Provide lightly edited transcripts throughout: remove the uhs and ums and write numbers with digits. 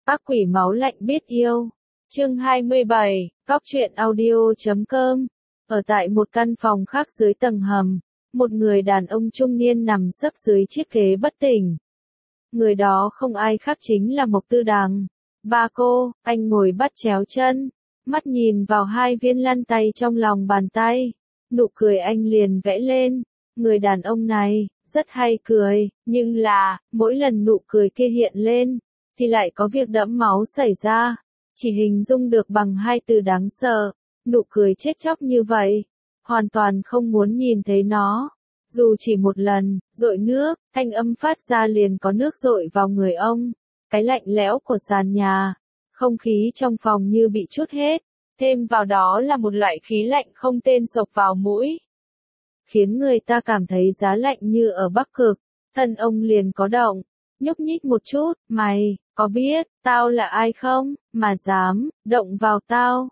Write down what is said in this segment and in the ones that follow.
Ác quỷ máu lạnh biết yêu. Chương 27, Cóc truyện audio.com. Ở tại một căn phòng khác dưới tầng hầm, một người đàn ông trung niên nằm sấp dưới chiếc ghế bất tỉnh. Người đó không ai khác chính là Mộc Tư Đằng. Ba cô, anh ngồi bắt chéo chân, mắt nhìn vào hai viên lăn tay trong lòng bàn tay. Nụ cười anh liền vẽ lên. Người đàn ông này, rất hay cười, nhưng là, mỗi lần nụ cười kia hiện lên, thì lại có việc đẫm máu xảy ra. Chỉ hình dung được bằng hai từ đáng sợ. Nụ cười chết chóc như vậy, hoàn toàn không muốn nhìn thấy nó. Dù chỉ một lần, dội nước, thanh âm phát ra liền có nước dội vào người ông. Cái lạnh lẽo của sàn nhà, không khí trong phòng như bị trút hết, thêm vào đó là một loại khí lạnh không tên xộc vào mũi, khiến người ta cảm thấy giá lạnh như ở Bắc Cực. Thân ông liền có động, nhúc nhích một chút. Mày, có biết, tao là ai không, mà dám, động vào tao,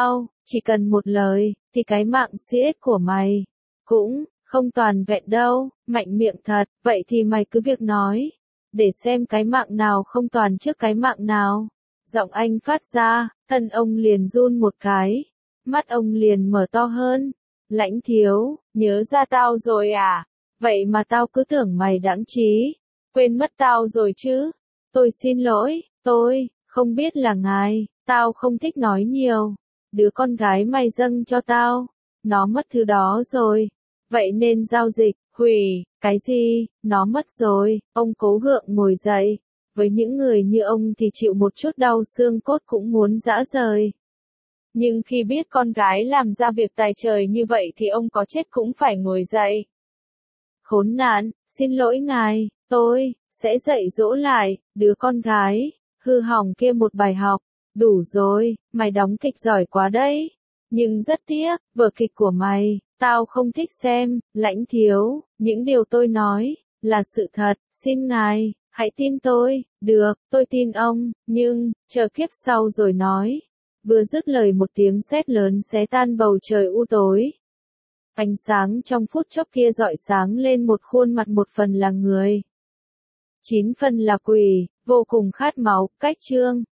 chỉ cần một lời, thì cái mạng xiết của mày, cũng, không toàn vẹn đâu. Mạnh miệng thật, vậy thì mày cứ việc nói, để xem cái mạng nào không toàn trước cái mạng nào. Giọng anh phát ra, thân ông liền run một cái, mắt ông liền mở to hơn. Lãnh thiếu, nhớ ra tao rồi à? Vậy mà tao cứ tưởng mày đãng trí, quên mất tao rồi chứ. Tôi xin lỗi, tôi không biết là ngài, tao không thích nói nhiều. Đứa con gái mày dâng cho tao, nó mất thứ đó rồi. Vậy nên giao dịch, hủy, cái gì, nó mất rồi. Ông cố gượng ngồi dậy. Với những người như ông thì chịu một chút đau xương cốt cũng muốn giã rời. Nhưng khi biết con gái làm ra việc tài trời như vậy thì ông có chết cũng phải ngồi dậy. Khốn nạn, xin lỗi ngài, tôi sẽ dạy dỗ lại đứa con gái hư hỏng kia một bài học. Đủ rồi, mày đóng kịch giỏi quá đấy. Nhưng rất tiếc, vở kịch của mày, tao không thích xem. Lãnh thiếu, những điều tôi nói là sự thật, xin ngài, hãy tin tôi. Được, tôi tin ông, nhưng, chờ kiếp sau rồi nói. Vừa dứt lời một tiếng sét lớn xé tan bầu trời u tối. Ánh sáng trong phút chốc kia rọi sáng lên một khuôn mặt, một phần là người, 9 phần là quỷ, vô cùng khát máu. Cách chương